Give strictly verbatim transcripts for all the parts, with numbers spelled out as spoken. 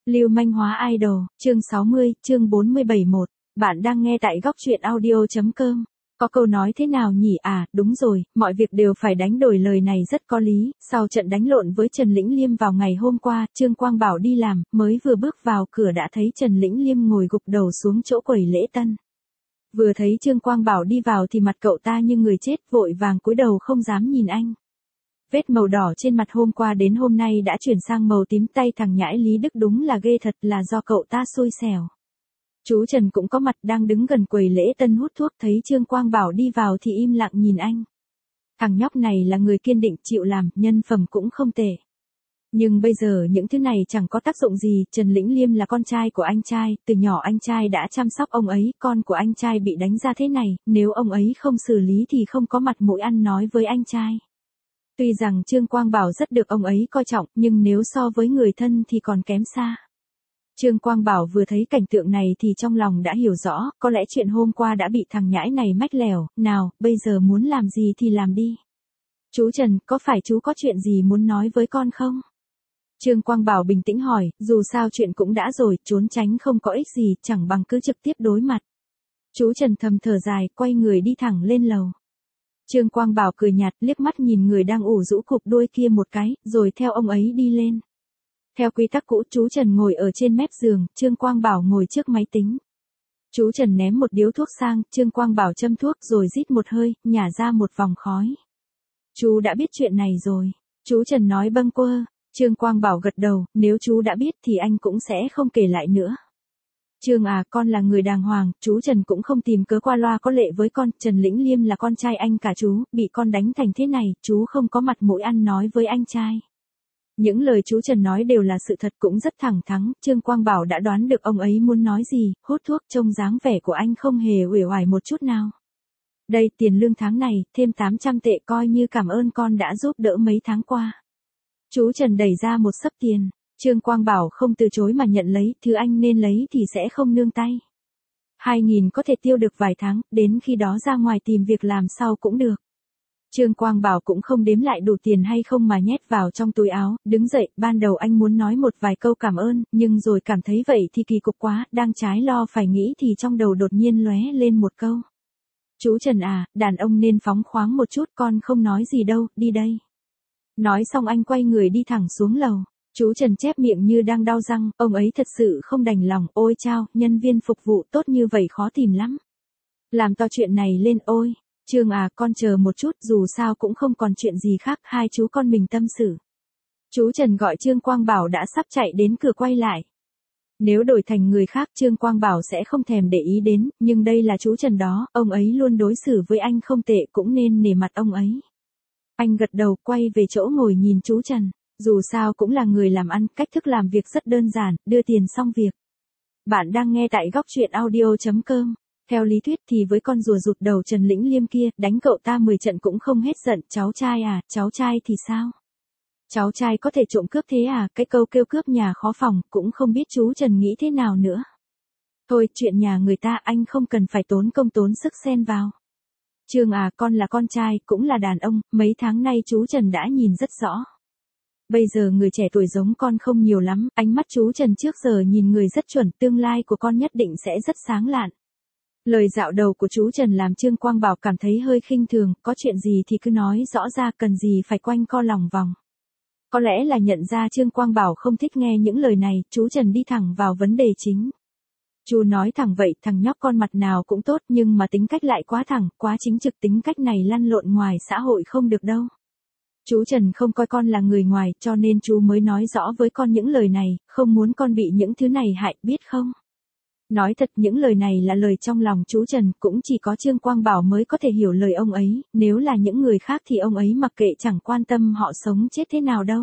Lưu manh hóa idol, chương sáu mươi, chương bốn mươi bảy một. Bạn đang nghe tại góc truyện audio.com. Có câu nói thế nào nhỉ? À, đúng rồi, mọi việc đều phải đánh đổi, lời này rất có lý. Sau trận đánh lộn với Trần Lĩnh Liêm vào ngày hôm qua, Trương Quang Bảo đi làm, mới vừa bước vào cửa đã thấy Trần Lĩnh Liêm ngồi gục đầu xuống chỗ quầy lễ tân. Vừa thấy Trương Quang Bảo đi vào thì mặt cậu ta như người chết, vội vàng cúi đầu không dám nhìn anh. Vết màu đỏ trên mặt hôm qua đến hôm nay đã chuyển sang màu tím, tay thằng nhãi Lý Đức đúng là ghê thật, là do cậu ta xui xẻo. Chú Trần cũng có mặt, đang đứng gần quầy lễ tân hút thuốc, thấy Trương Quang Bảo đi vào thì im lặng nhìn anh. Thằng nhóc này là người kiên định chịu làm, nhân phẩm cũng không tệ. Nhưng bây giờ những thứ này chẳng có tác dụng gì. Trần Lĩnh Liêm là con trai của anh trai, từ nhỏ anh trai đã chăm sóc ông ấy, con của anh trai bị đánh ra thế này, nếu ông ấy không xử lý thì không có mặt mũi ăn nói với anh trai. Tuy rằng Trương Quang Bảo rất được ông ấy coi trọng, nhưng nếu so với người thân thì còn kém xa. Trương Quang Bảo vừa thấy cảnh tượng này thì trong lòng đã hiểu rõ, có lẽ chuyện hôm qua đã bị thằng nhãi này mách lẻo, nào, bây giờ muốn làm gì thì làm đi. Chú Trần, có phải chú có chuyện gì muốn nói với con không? Trương Quang Bảo bình tĩnh hỏi, dù sao chuyện cũng đã rồi, trốn tránh không có ích gì, chẳng bằng cứ trực tiếp đối mặt. Chú Trần thầm thở dài, quay người đi thẳng lên lầu. Trương Quang Bảo cười nhạt, liếc mắt nhìn người đang ủ rũ cụp đuôi kia một cái, rồi theo ông ấy đi lên. Theo quy tắc cũ, chú Trần ngồi ở trên mép giường, Trương Quang Bảo ngồi trước máy tính. Chú Trần ném một điếu thuốc sang, Trương Quang Bảo châm thuốc rồi rít một hơi, nhả ra một vòng khói. Chú đã biết chuyện này rồi. Chú Trần nói bâng quơ. Trương Quang Bảo gật đầu, nếu chú đã biết thì anh cũng sẽ không kể lại nữa. Trương à, con là người đàng hoàng, chú Trần cũng không tìm cớ qua loa có lệ với con, Trần Lĩnh Liêm là con trai anh cả chú, bị con đánh thành thế này, chú không có mặt mũi ăn nói với anh trai. Những lời chú Trần nói đều là sự thật, cũng rất thẳng thắn. Trương Quang Bảo đã đoán được ông ấy muốn nói gì, hút thuốc, trông dáng vẻ của anh không hề uể oải một chút nào. Đây, tiền lương tháng này, thêm tám trăm tệ coi như cảm ơn con đã giúp đỡ mấy tháng qua. Chú Trần đẩy ra một xấp tiền. Trương Quang Bảo không từ chối mà nhận lấy, thứ anh nên lấy thì sẽ không nương tay. Hai nghìn có thể tiêu được vài tháng, đến khi đó ra ngoài tìm việc làm sau cũng được. Trương Quang Bảo cũng không đếm lại đủ tiền hay không mà nhét vào trong túi áo, đứng dậy, ban đầu anh muốn nói một vài câu cảm ơn, nhưng rồi cảm thấy vậy thì kỳ cục quá, đang trái lo phải nghĩ thì trong đầu đột nhiên lóe lên một câu. Chú Trần à, đàn ông nên phóng khoáng một chút, con không nói gì đâu, đi đây. Nói xong anh quay người đi thẳng xuống lầu. Chú Trần chép miệng như đang đau răng, ông ấy thật sự không đành lòng, ôi chao, nhân viên phục vụ tốt như vậy khó tìm lắm. Làm to chuyện này lên, ôi. Trương à, con chờ một chút, dù sao cũng không còn chuyện gì khác, hai chú con mình tâm sự. Chú Trần gọi Trương Quang Bảo đã sắp chạy đến cửa quay lại. Nếu đổi thành người khác Trương Quang Bảo sẽ không thèm để ý đến, nhưng đây là chú Trần đó, ông ấy luôn đối xử với anh không tệ, cũng nên nể mặt ông ấy. Anh gật đầu, quay về chỗ ngồi nhìn chú Trần. Dù sao cũng là người làm ăn, cách thức làm việc rất đơn giản, đưa tiền xong việc. Bạn đang nghe tại góc truyện audio.com. Theo lý thuyết thì với con rùa rụt đầu Trần Lĩnh Liêm kia, đánh cậu ta mười trận cũng không hết giận. Cháu trai à, cháu trai thì sao? Cháu trai có thể trộm cướp thế à? Cái câu kêu cướp nhà khó phòng, cũng không biết chú Trần nghĩ thế nào nữa. Thôi, chuyện nhà người ta anh không cần phải tốn công tốn sức xen vào. Trương à, con là con trai, cũng là đàn ông, mấy tháng nay chú Trần đã nhìn rất rõ. Bây giờ người trẻ tuổi giống con không nhiều lắm, ánh mắt chú Trần trước giờ nhìn người rất chuẩn, tương lai của con nhất định sẽ rất sáng lạn. Lời dạo đầu của chú Trần làm Trương Quang Bảo cảm thấy hơi khinh thường, có chuyện gì thì cứ nói rõ ra, cần gì phải quanh co lòng vòng. Có lẽ là nhận ra Trương Quang Bảo không thích nghe những lời này, chú Trần đi thẳng vào vấn đề chính. Chú nói thẳng vậy, thằng nhóc con mặt nào cũng tốt nhưng mà tính cách lại quá thẳng, quá chính trực, tính cách này lăn lộn ngoài xã hội không được đâu. Chú Trần không coi con là người ngoài, cho nên chú mới nói rõ với con những lời này, không muốn con bị những thứ này hại, biết không? Nói thật, những lời này là lời trong lòng chú Trần, cũng chỉ có Trương Quang Bảo mới có thể hiểu lời ông ấy, nếu là những người khác thì ông ấy mặc kệ, chẳng quan tâm họ sống chết thế nào đâu.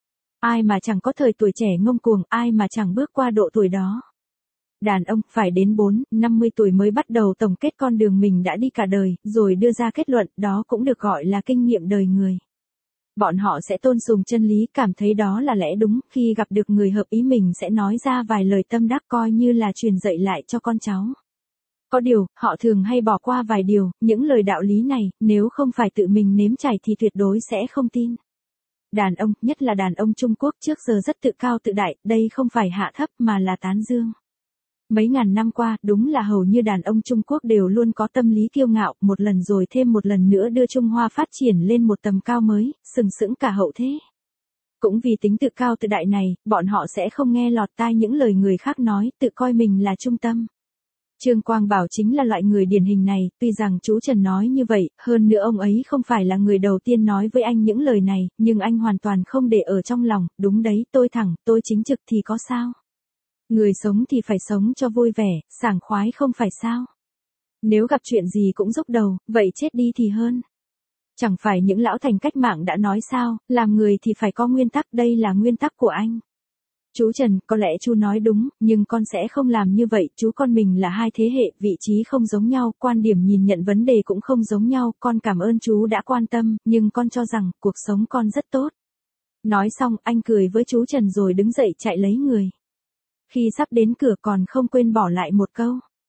Ai mà chẳng có thời tuổi trẻ ngông cuồng, ai mà chẳng bước qua độ tuổi đó. Đàn ông phải đến bốn, năm mươi tuổi mới bắt đầu tổng kết con đường mình đã đi cả đời, rồi đưa ra kết luận, đó cũng được gọi là kinh nghiệm đời người. Bọn họ sẽ tôn sùng chân lý, cảm thấy đó là lẽ đúng, khi gặp được người hợp ý mình sẽ nói ra vài lời tâm đắc coi như là truyền dạy lại cho con cháu. Có điều, họ thường hay bỏ qua vài điều, những lời đạo lý này, nếu không phải tự mình nếm trải thì tuyệt đối sẽ không tin. Đàn ông, nhất là đàn ông Trung Quốc trước giờ rất tự cao tự đại, đây không phải hạ thấp mà là tán dương. Mấy ngàn năm qua, đúng là hầu như đàn ông Trung Quốc đều luôn có tâm lý kiêu ngạo, một lần rồi thêm một lần nữa đưa Trung Hoa phát triển lên một tầm cao mới, sừng sững cả hậu thế. Cũng vì tính tự cao tự đại này, bọn họ sẽ không nghe lọt tai những lời người khác nói, tự coi mình là trung tâm. Trương Quang Bảo chính là loại người điển hình này, tuy rằng chú Trần nói như vậy, hơn nữa ông ấy không phải là người đầu tiên nói với anh những lời này, nhưng anh hoàn toàn không để ở trong lòng, đúng đấy, tôi thẳng, tôi chính trực thì có sao? Người sống thì phải sống cho vui vẻ, sảng khoái không phải sao? Nếu gặp chuyện gì cũng dốc đầu, vậy chết đi thì hơn. Chẳng phải những lão thành cách mạng đã nói sao, làm người thì phải có nguyên tắc, đây là nguyên tắc của anh. Chú Trần, có lẽ chú nói đúng, nhưng con sẽ không làm như vậy, chú con mình là hai thế hệ, vị trí không giống nhau, quan điểm nhìn nhận vấn đề cũng không giống nhau, con cảm ơn chú đã quan tâm, nhưng con cho rằng, cuộc sống con rất tốt. Nói xong, anh cười với chú Trần rồi đứng dậy chạy lấy người. Khi sắp đến cửa còn không quên bỏ lại một câu.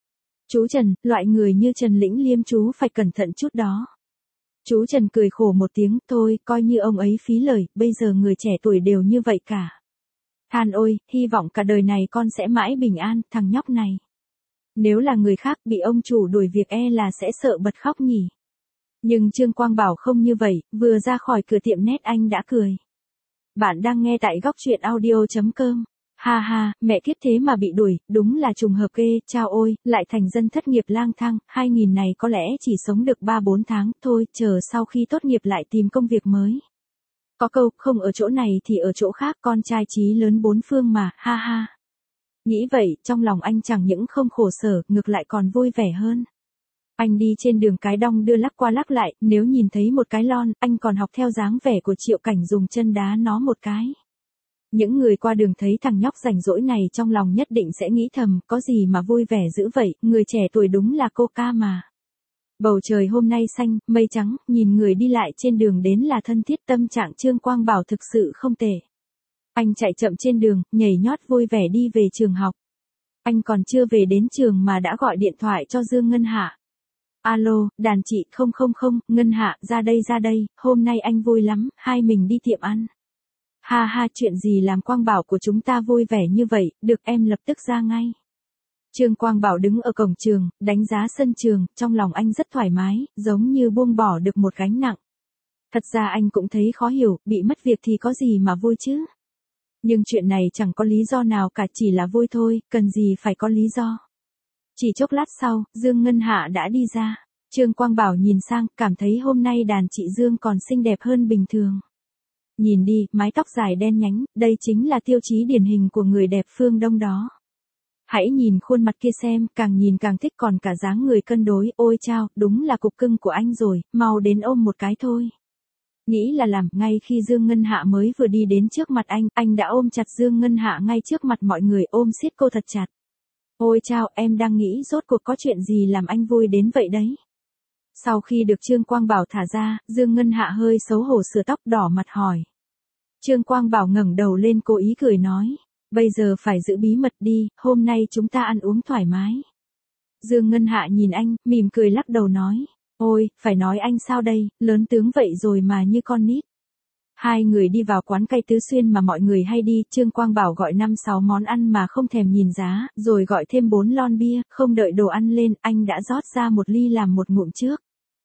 Chú Trần, loại người như Trần Lĩnh Liêm chú phải cẩn thận chút đó. Chú Trần cười khổ một tiếng, thôi, coi như ông ấy phí lời, bây giờ người trẻ tuổi đều như vậy cả. Than ôi, hy vọng cả đời này con sẽ mãi bình an, thằng nhóc này. Nếu là người khác bị ông chủ đuổi việc e là sẽ sợ bật khóc nhỉ. Nhưng Trương Quang Bảo không như vậy, vừa ra khỏi cửa tiệm nét anh đã cười. Bạn đang nghe tại góc truyện audio chấm com. Ha ha, mẹ kiếp thế mà bị đuổi, đúng là trùng hợp ghê, chao ôi, lại thành dân thất nghiệp lang thang, hai nghìn này có lẽ chỉ sống được ba bốn tháng, thôi, chờ sau khi tốt nghiệp lại tìm công việc mới. Có câu, không ở chỗ này thì ở chỗ khác, con trai chí lớn bốn phương mà, ha ha. Nghĩ vậy, trong lòng anh chẳng những không khổ sở, ngược lại còn vui vẻ hơn. Anh đi trên đường cái đong đưa lắc qua lắc lại, nếu nhìn thấy một cái lon, anh còn học theo dáng vẻ của Triệu Cảnh dùng chân đá nó một cái. Những người qua đường thấy thằng nhóc rảnh rỗi này trong lòng nhất định sẽ nghĩ thầm, có gì mà vui vẻ dữ vậy, người trẻ tuổi đúng là Coca mà. Bầu trời hôm nay xanh, mây trắng, nhìn người đi lại trên đường đến là thân thiết, tâm trạng Trương Quang Bảo thực sự không tệ. Anh chạy chậm trên đường, nhảy nhót vui vẻ đi về trường học. Anh còn chưa về đến trường mà đã gọi điện thoại cho Dương Ngân Hạ. Alo, đàn chị, không không không, Ngân Hạ, ra đây ra đây, hôm nay anh vui lắm, hai mình đi tiệm ăn. Ha ha, chuyện gì làm Quang Bảo của chúng ta vui vẻ như vậy, được em lập tức ra ngay. Trương Quang Bảo đứng ở cổng trường, đánh giá sân trường, trong lòng anh rất thoải mái, giống như buông bỏ được một gánh nặng. Thật ra anh cũng thấy khó hiểu, bị mất việc thì có gì mà vui chứ. Nhưng chuyện này chẳng có lý do nào cả, chỉ là vui thôi, cần gì phải có lý do. Chỉ chốc lát sau, Dương Ngân Hạ đã đi ra. Trương Quang Bảo nhìn sang, cảm thấy hôm nay đàn chị Dương còn xinh đẹp hơn bình thường. Nhìn đi, mái tóc dài đen nhánh, đây chính là tiêu chí điển hình của người đẹp phương Đông đó. Hãy nhìn khuôn mặt kia xem, càng nhìn càng thích, còn cả dáng người cân đối, ôi chao, đúng là cục cưng của anh rồi, mau đến ôm một cái thôi. Nghĩ là làm, ngay khi Dương Ngân Hạ mới vừa đi đến trước mặt anh, anh đã ôm chặt Dương Ngân Hạ ngay trước mặt mọi người, ôm siết cô thật chặt. Ôi chao, em đang nghĩ rốt cuộc có chuyện gì làm anh vui đến vậy đấy. Sau khi được Trương Quang Bảo thả ra, Dương Ngân Hạ hơi xấu hổ sửa tóc đỏ mặt hỏi. Trương Quang Bảo ngẩng đầu lên cố ý cười nói. Bây giờ phải giữ bí mật đi, hôm nay chúng ta ăn uống thoải mái. Dương Ngân Hạ nhìn anh, mỉm cười lắc đầu nói. Ôi, phải nói anh sao đây, lớn tướng vậy rồi mà như con nít. Hai người đi vào quán cay Tứ Xuyên mà mọi người hay đi, Trương Quang Bảo gọi năm sáu món ăn mà không thèm nhìn giá, rồi gọi thêm bốn lon bia, không đợi đồ ăn lên, anh đã rót ra một ly làm một ngụm trước.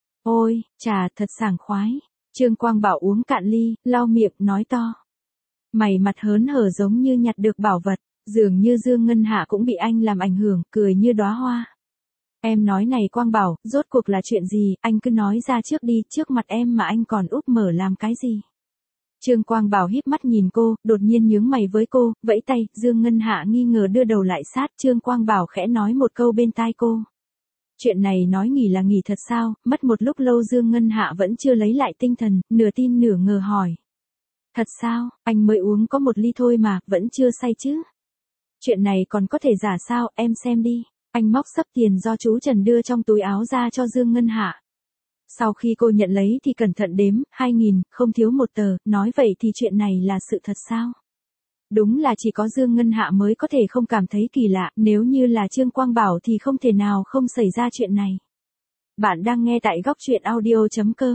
Ôi, trà thật sảng khoái. Trương Quang Bảo uống cạn ly, lau miệng, nói to. Mày mặt hớn hở giống như nhặt được bảo vật, dường như Dương Ngân Hạ cũng bị anh làm ảnh hưởng, cười như đóa hoa. Em nói này Quang Bảo, rốt cuộc là chuyện gì, anh cứ nói ra trước đi, trước mặt em mà anh còn úp mở làm cái gì. Trương Quang Bảo híp mắt nhìn cô, đột nhiên nhướng mày với cô, vẫy tay, Dương Ngân Hạ nghi ngờ đưa đầu lại sát, Trương Quang Bảo khẽ nói một câu bên tai cô. Chuyện này nói nghỉ là nghỉ thật sao, mất một lúc lâu Dương Ngân Hạ vẫn chưa lấy lại tinh thần, nửa tin nửa ngờ hỏi. Thật sao, anh mới uống có một ly thôi mà, vẫn chưa say chứ. Chuyện này còn có thể giả sao, em xem đi. Anh móc xấp tiền do chú Trần đưa trong túi áo ra cho Dương Ngân Hạ. Sau khi cô nhận lấy thì cẩn thận đếm, hai nghìn, không thiếu một tờ, nói vậy thì chuyện này là sự thật sao? Đúng là chỉ có Dương Ngân Hạ mới có thể không cảm thấy kỳ lạ, nếu như là Trương Quang Bảo thì không thể nào không xảy ra chuyện này. Bạn đang nghe tại góc truyện audio chấm com.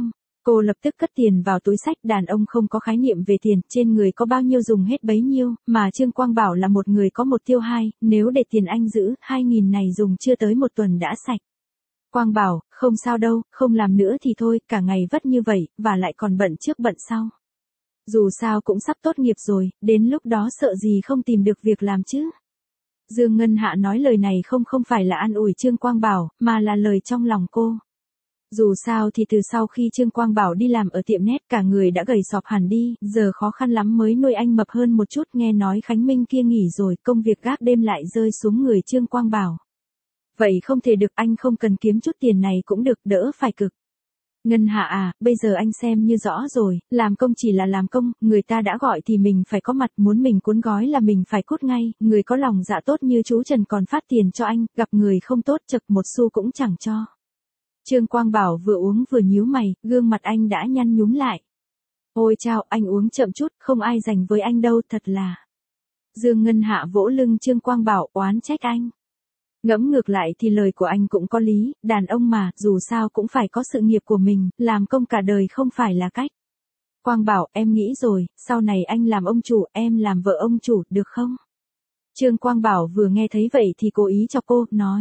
Cô lập tức cất tiền vào túi xách, đàn ông không có khái niệm về tiền, trên người có bao nhiêu dùng hết bấy nhiêu, mà Trương Quang Bảo là một người có một tiêu hai, nếu để tiền anh giữ, hai nghìn này dùng chưa tới một tuần đã sạch. Quang Bảo, không sao đâu, không làm nữa thì thôi, cả ngày vất như vậy, và lại còn bận trước bận sau. Dù sao cũng sắp tốt nghiệp rồi, đến lúc đó sợ gì không tìm được việc làm chứ. Dương Ngân Hạ nói lời này không không phải là an ủi Trương Quang Bảo, mà là lời trong lòng cô. Dù sao thì từ sau khi Trương Quang Bảo đi làm ở tiệm nét cả người đã gầy sọp hẳn đi, giờ khó khăn lắm mới nuôi anh mập hơn một chút, nghe nói Khánh Minh kia nghỉ rồi, công việc gác đêm lại rơi xuống người Trương Quang Bảo. Vậy không thể được, anh không cần kiếm chút tiền này cũng được, đỡ phải cực. Ngân Hạ à, bây giờ anh xem như rõ rồi, làm công chỉ là làm công, người ta đã gọi thì mình phải có mặt, muốn mình cuốn gói là mình phải cút ngay, người có lòng dạ tốt như chú Trần còn phát tiền cho anh, gặp người không tốt chật một xu cũng chẳng cho. Trương Quang Bảo vừa uống vừa nhíu mày, gương mặt anh đã nhăn nhúm lại. Ôi chao, anh uống chậm chút, không ai dành với anh đâu, thật là. Dương Ngân Hạ vỗ lưng Trương Quang Bảo oán trách anh. Ngẫm ngược lại thì lời của anh cũng có lý, đàn ông mà, dù sao cũng phải có sự nghiệp của mình, làm công cả đời không phải là cách. Quang Bảo, em nghĩ rồi, sau này anh làm ông chủ, em làm vợ ông chủ, được không? Trương Quang Bảo vừa nghe thấy vậy thì cố ý cho cô, nói.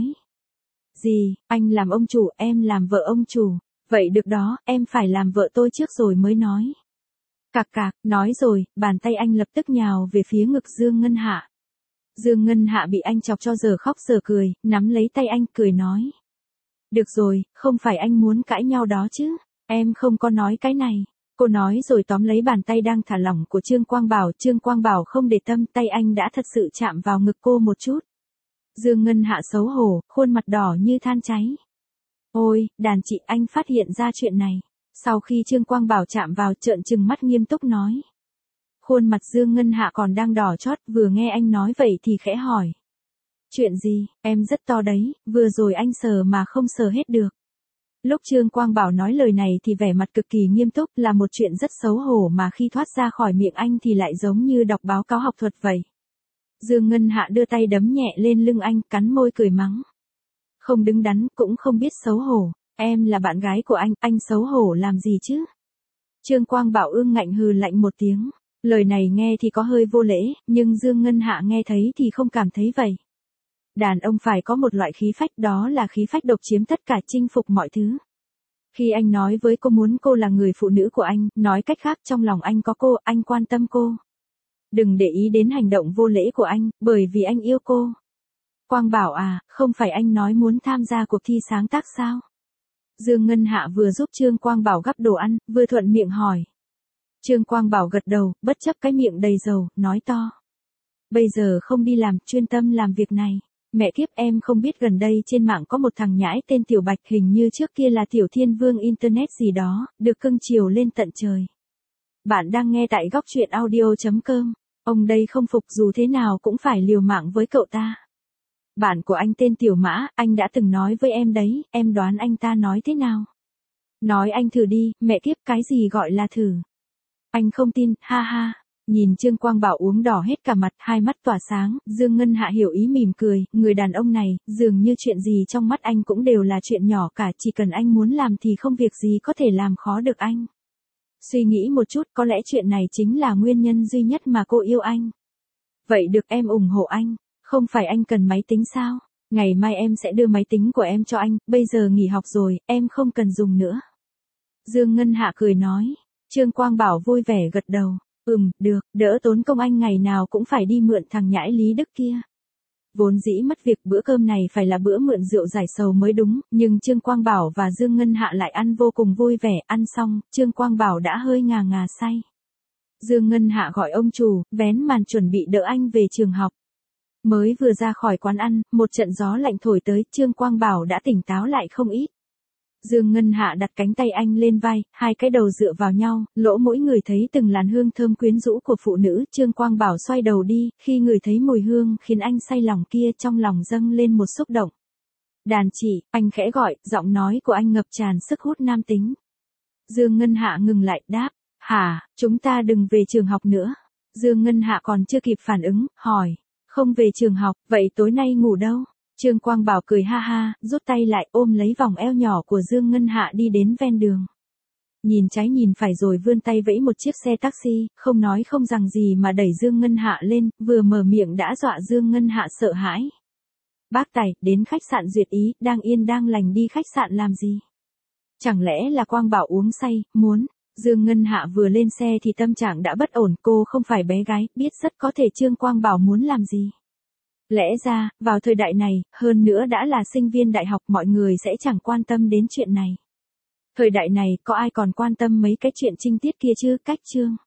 Gì, anh làm ông chủ, em làm vợ ông chủ. Vậy được đó, em phải làm vợ tôi trước rồi mới nói. Cạc cạc, nói rồi, bàn tay anh lập tức nhào về phía ngực Dương Ngân Hạ. Dương Ngân Hạ bị anh chọc cho giờ khóc giờ cười, nắm lấy tay anh cười nói. Được rồi, không phải anh muốn cãi nhau đó chứ, em không có nói cái này. Cô nói rồi tóm lấy bàn tay đang thả lỏng của Trương Quang Bảo, Trương Quang Bảo không để tâm, tay anh đã thật sự chạm vào ngực cô một chút. Dương Ngân Hạ xấu hổ, khuôn mặt đỏ như than cháy. Ôi, đàn chị, anh phát hiện ra chuyện này. Sau khi Trương Quang Bảo chạm vào, trợn trừng mắt nghiêm túc nói. Khuôn mặt Dương Ngân Hạ còn đang đỏ chót, vừa nghe anh nói vậy thì khẽ hỏi. Chuyện gì, em rất to đấy, vừa rồi anh sờ mà không sờ hết được. Lúc Trương Quang Bảo nói lời này thì vẻ mặt cực kỳ nghiêm túc, là một chuyện rất xấu hổ mà khi thoát ra khỏi miệng anh thì lại giống như đọc báo cáo học thuật vậy. Dương Ngân Hạ đưa tay đấm nhẹ lên lưng anh, cắn môi cười mắng. Không đứng đắn, cũng không biết xấu hổ, em là bạn gái của anh, anh xấu hổ làm gì chứ? Trương Quang Bảo ương ngạnh hừ lạnh một tiếng, lời này nghe thì có hơi vô lễ, nhưng Dương Ngân Hạ nghe thấy thì không cảm thấy vậy. Đàn ông phải có một loại khí phách, đó là khí phách độc chiếm tất cả, chinh phục mọi thứ. Khi anh nói với cô muốn cô là người phụ nữ của anh, nói cách khác trong lòng anh có cô, anh quan tâm cô. Đừng để ý đến hành động vô lễ của anh, bởi vì anh yêu cô. Quang Bảo à, không phải anh nói muốn tham gia cuộc thi sáng tác sao? Dương Ngân Hạ vừa giúp Trương Quang Bảo gắp đồ ăn, vừa thuận miệng hỏi. Trương Quang Bảo gật đầu, bất chấp cái miệng đầy dầu, nói to. Bây giờ không đi làm, chuyên tâm làm việc này. Mẹ kiếp, em không biết gần đây trên mạng có một thằng nhãi tên Tiểu Bạch, hình như trước kia là Tiểu Thiên Vương Internet gì đó, được cưng chiều lên tận trời. Bạn đang nghe tại góc truyện audio chấm com. Ông đây không phục, dù thế nào cũng phải liều mạng với cậu ta. Bạn của anh tên Tiểu Mã, anh đã từng nói với em đấy, em đoán anh ta nói thế nào? Nói anh thử đi, mẹ kiếp, cái gì gọi là thử? Anh không tin, ha ha. Nhìn Trương Quang Bảo uống đỏ hết cả mặt, hai mắt tỏa sáng, Dương Ngân Hạ hiểu ý mỉm cười, người đàn ông này, dường như chuyện gì trong mắt anh cũng đều là chuyện nhỏ cả, chỉ cần anh muốn làm thì không việc gì có thể làm khó được anh. Suy nghĩ một chút, có lẽ chuyện này chính là nguyên nhân duy nhất mà cô yêu anh. Vậy được, em ủng hộ anh. Không phải anh cần máy tính sao? Ngày mai em sẽ đưa máy tính của em cho anh, bây giờ nghỉ học rồi, em không cần dùng nữa. Dương Ngân Hạ cười nói. Trương Quang Bảo vui vẻ gật đầu. Ừm, được, đỡ tốn công anh ngày nào cũng phải đi mượn thằng nhãi Lý Đức kia. Vốn dĩ mất việc bữa cơm này phải là bữa mượn rượu giải sầu mới đúng, nhưng Trương Quang Bảo và Dương Ngân Hạ lại ăn vô cùng vui vẻ, ăn xong, Trương Quang Bảo đã hơi ngà ngà say. Dương Ngân Hạ gọi ông chủ, vén màn chuẩn bị đỡ anh về trường học. Mới vừa ra khỏi quán ăn, một trận gió lạnh thổi tới, Trương Quang Bảo đã tỉnh táo lại không ít. Dương Ngân Hạ đặt cánh tay anh lên vai, hai cái đầu dựa vào nhau, lỗ mũi người thấy từng làn hương thơm quyến rũ của phụ nữ, Trương Quang Bảo xoay đầu đi, khi người thấy mùi hương khiến anh say lòng kia, trong lòng dâng lên một xúc động. Đàn chị, anh khẽ gọi, giọng nói của anh ngập tràn sức hút nam tính. Dương Ngân Hạ ngừng lại, đáp, hả, chúng ta đừng về trường học nữa. Dương Ngân Hạ còn chưa kịp phản ứng, hỏi, không về trường học, vậy tối nay ngủ đâu? Trương Quang Bảo cười ha ha, rút tay lại ôm lấy vòng eo nhỏ của Dương Ngân Hạ đi đến ven đường. Nhìn trái nhìn phải rồi vươn tay vẫy một chiếc xe taxi, không nói không rằng gì mà đẩy Dương Ngân Hạ lên, vừa mở miệng đã dọa Dương Ngân Hạ sợ hãi. Bác Tài, đến khách sạn Duyệt Ý, đang yên đang lành đi khách sạn làm gì? Chẳng lẽ là Quang Bảo uống say, muốn... Dương Ngân Hạ vừa lên xe thì tâm trạng đã bất ổn, cô không phải bé gái, biết rất có thể Trương Quang Bảo muốn làm gì. Lẽ ra, vào thời đại này, hơn nữa đã là sinh viên đại học mọi người sẽ chẳng quan tâm đến chuyện này. Thời đại này có ai còn quan tâm mấy cái chuyện trinh tiết kia chứ, cách Trương.